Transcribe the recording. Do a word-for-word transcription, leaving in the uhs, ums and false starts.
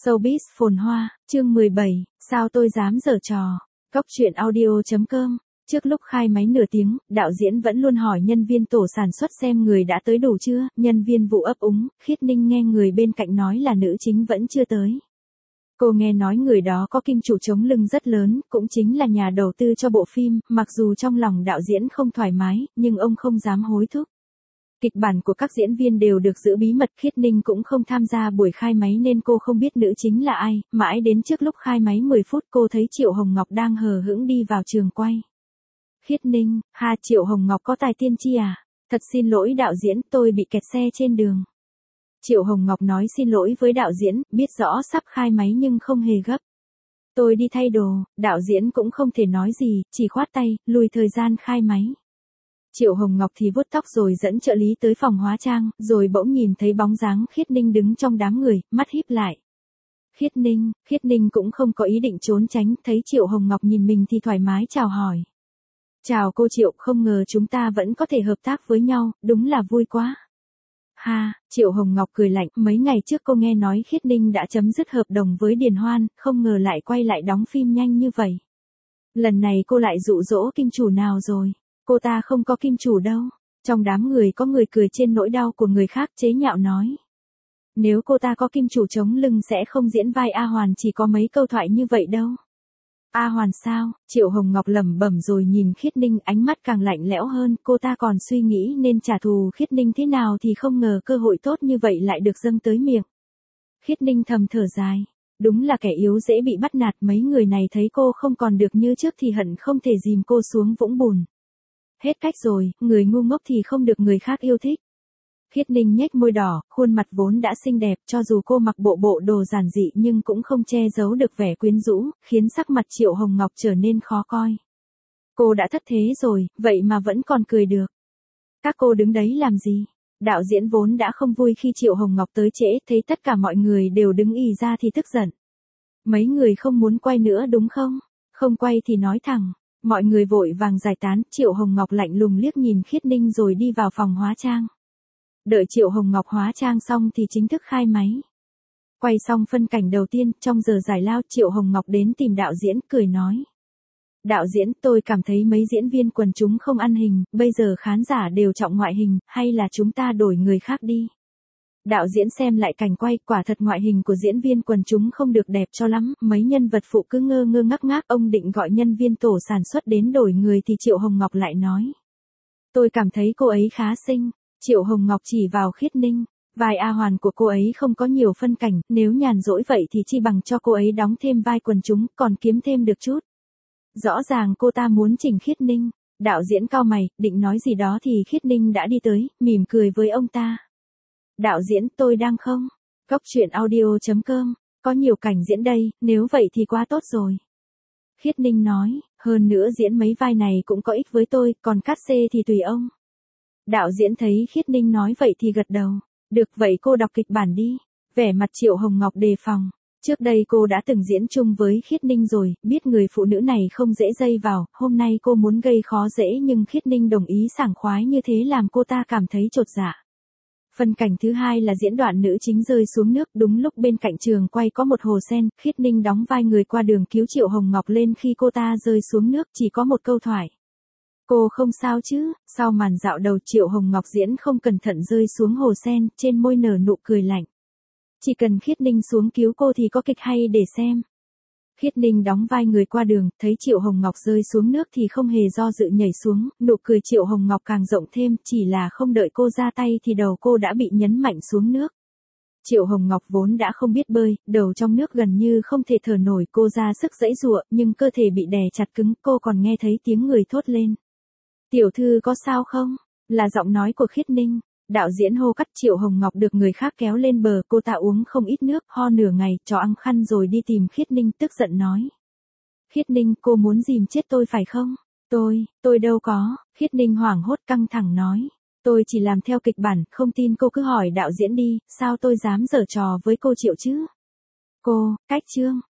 Showbiz phồn hoa, chương mười bảy, sao tôi dám giở trò. Cóc truyện audio chấm com. Trước lúc khai máy nửa tiếng, đạo diễn vẫn luôn hỏi nhân viên tổ sản xuất xem người đã tới đủ chưa, nhân viên vụ ấp úng, Khiết Ninh nghe người bên cạnh nói là nữ chính vẫn chưa tới. Cô nghe nói người đó có kim chủ chống lưng rất lớn, cũng chính là nhà đầu tư cho bộ phim, mặc dù trong lòng đạo diễn không thoải mái, nhưng ông không dám hối thúc. Kịch bản của các diễn viên đều được giữ bí mật, Khiết Ninh cũng không tham gia buổi khai máy nên cô không biết nữ chính là ai, mãi đến trước lúc khai máy mười phút cô thấy Triệu Hồng Ngọc đang hờ hững đi vào trường quay. Khiết Ninh, ha, Triệu Hồng Ngọc có tài tiên tri à? Thật xin lỗi đạo diễn, tôi bị kẹt xe trên đường. Triệu Hồng Ngọc nói xin lỗi với đạo diễn, biết rõ sắp khai máy nhưng không hề gấp. Tôi đi thay đồ, đạo diễn cũng không thể nói gì, chỉ khoát tay, lùi thời gian khai máy. Triệu Hồng Ngọc thì vuốt tóc rồi dẫn trợ lý tới phòng hóa trang, rồi bỗng nhìn thấy bóng dáng Khiết Ninh đứng trong đám người, mắt híp lại. Khiết Ninh, Khiết Ninh cũng không có ý định trốn tránh, thấy Triệu Hồng Ngọc nhìn mình thì thoải mái chào hỏi. Chào cô Triệu, không ngờ chúng ta vẫn có thể hợp tác với nhau, đúng là vui quá. Ha, Triệu Hồng Ngọc cười lạnh, mấy ngày trước cô nghe nói Khiết Ninh đã chấm dứt hợp đồng với Điền Hoan, không ngờ lại quay lại đóng phim nhanh như vậy. Lần này cô lại dụ dỗ kim chủ nào rồi? Cô ta không có kim chủ đâu. Trong đám người có người cười trên nỗi đau của người khác, chế nhạo nói. Nếu cô ta có kim chủ chống lưng sẽ không diễn vai A Hoàn, chỉ có mấy câu thoại như vậy đâu. A Hoàn sao? Triệu Hồng Ngọc lẩm bẩm rồi nhìn Khiết Ninh, ánh mắt càng lạnh lẽo hơn, cô ta còn suy nghĩ nên trả thù Khiết Ninh thế nào thì không ngờ cơ hội tốt như vậy lại được dâng tới miệng. Khiết Ninh thầm thở dài. Đúng là kẻ yếu dễ bị bắt nạt, mấy người này thấy cô không còn được như trước thì hận không thể dìm cô xuống vũng bùn. Hết cách rồi, người ngu ngốc thì không được người khác yêu thích. Khiết Ninh nhếch môi đỏ, khuôn mặt vốn đã xinh đẹp, cho dù cô mặc bộ bộ đồ giản dị nhưng cũng không che giấu được vẻ quyến rũ, khiến sắc mặt Triệu Hồng Ngọc trở nên khó coi. Cô đã thất thế rồi, vậy mà vẫn còn cười được. Các cô đứng đấy làm gì? Đạo diễn vốn đã không vui khi Triệu Hồng Ngọc tới trễ, thấy tất cả mọi người đều đứng ì ra thì tức giận. Mấy người không muốn quay nữa đúng không? Không quay thì nói thẳng. Mọi người vội vàng giải tán, Triệu Hồng Ngọc lạnh lùng liếc nhìn Khiết Ninh rồi đi vào phòng hóa trang. Đợi Triệu Hồng Ngọc hóa trang xong thì chính thức khai máy. Quay xong phân cảnh đầu tiên, trong giờ giải lao Triệu Hồng Ngọc đến tìm đạo diễn, cười nói. Đạo diễn, tôi cảm thấy mấy diễn viên quần chúng không ăn hình, bây giờ khán giả đều trọng ngoại hình, hay là chúng ta đổi người khác đi. Đạo diễn xem lại cảnh quay, quả thật ngoại hình của diễn viên quần chúng không được đẹp cho lắm, mấy nhân vật phụ cứ ngơ ngơ ngác ngác, ông định gọi nhân viên tổ sản xuất đến đổi người thì Triệu Hồng Ngọc lại nói. Tôi cảm thấy cô ấy khá xinh. Triệu Hồng Ngọc chỉ vào Khiết Ninh, vai A Hoàn của cô ấy không có nhiều phân cảnh, nếu nhàn rỗi vậy thì chi bằng cho cô ấy đóng thêm vai quần chúng, còn kiếm thêm được chút. Rõ ràng cô ta muốn chỉnh Khiết Ninh, đạo diễn cau mày, định nói gì đó thì Khiết Ninh đã đi tới, mỉm cười với ông ta. Đạo diễn, tôi đang không? Cóc truyện audio chấm com, có nhiều cảnh diễn đây, nếu vậy thì quá tốt rồi. Khiết Ninh nói, hơn nữa diễn mấy vai này cũng có ích với tôi, còn cát xê thì tùy ông. Đạo diễn thấy Khiết Ninh nói vậy thì gật đầu. Được vậy cô đọc kịch bản đi. Vẻ mặt Triệu Hồng Ngọc đề phòng. Trước đây cô đã từng diễn chung với Khiết Ninh rồi, biết người phụ nữ này không dễ dây vào, hôm nay cô muốn gây khó dễ nhưng Khiết Ninh đồng ý sảng khoái như thế làm cô ta cảm thấy chột dạ. Phân cảnh thứ hai là diễn đoạn nữ chính rơi xuống nước, đúng lúc bên cạnh trường quay có một hồ sen, Khiết Ninh đóng vai người qua đường cứu Triệu Hồng Ngọc lên khi cô ta rơi xuống nước, chỉ có một câu thoại. Cô không sao chứ? Sau màn dạo đầu Triệu Hồng Ngọc diễn không cẩn thận rơi xuống hồ sen, trên môi nở nụ cười lạnh. Chỉ cần Khiết Ninh xuống cứu cô thì có kịch hay để xem. Khiết Ninh đóng vai người qua đường, thấy Triệu Hồng Ngọc rơi xuống nước thì không hề do dự nhảy xuống, nụ cười Triệu Hồng Ngọc càng rộng thêm, chỉ là không đợi cô ra tay thì đầu cô đã bị nhấn mạnh xuống nước. Triệu Hồng Ngọc vốn đã không biết bơi, đầu trong nước gần như không thể thở nổi, cô ra sức giãy giụa, nhưng cơ thể bị đè chặt cứng, cô còn nghe thấy tiếng người thốt lên. Tiểu thư có sao không? Là giọng nói của Khiết Ninh. Đạo diễn hô cắt. Triệu Hồng Ngọc được người khác kéo lên bờ, cô ta uống không ít nước, ho nửa ngày, cho ăn khăn rồi đi tìm Khiết Ninh, tức giận nói. Khiết Ninh, cô muốn dìm chết tôi phải không? Tôi, tôi đâu có. Khiết Ninh hoảng hốt căng thẳng nói. Tôi chỉ làm theo kịch bản, không tin cô cứ hỏi đạo diễn đi, sao tôi dám giở trò với cô Triệu chứ? Cô, cách chương.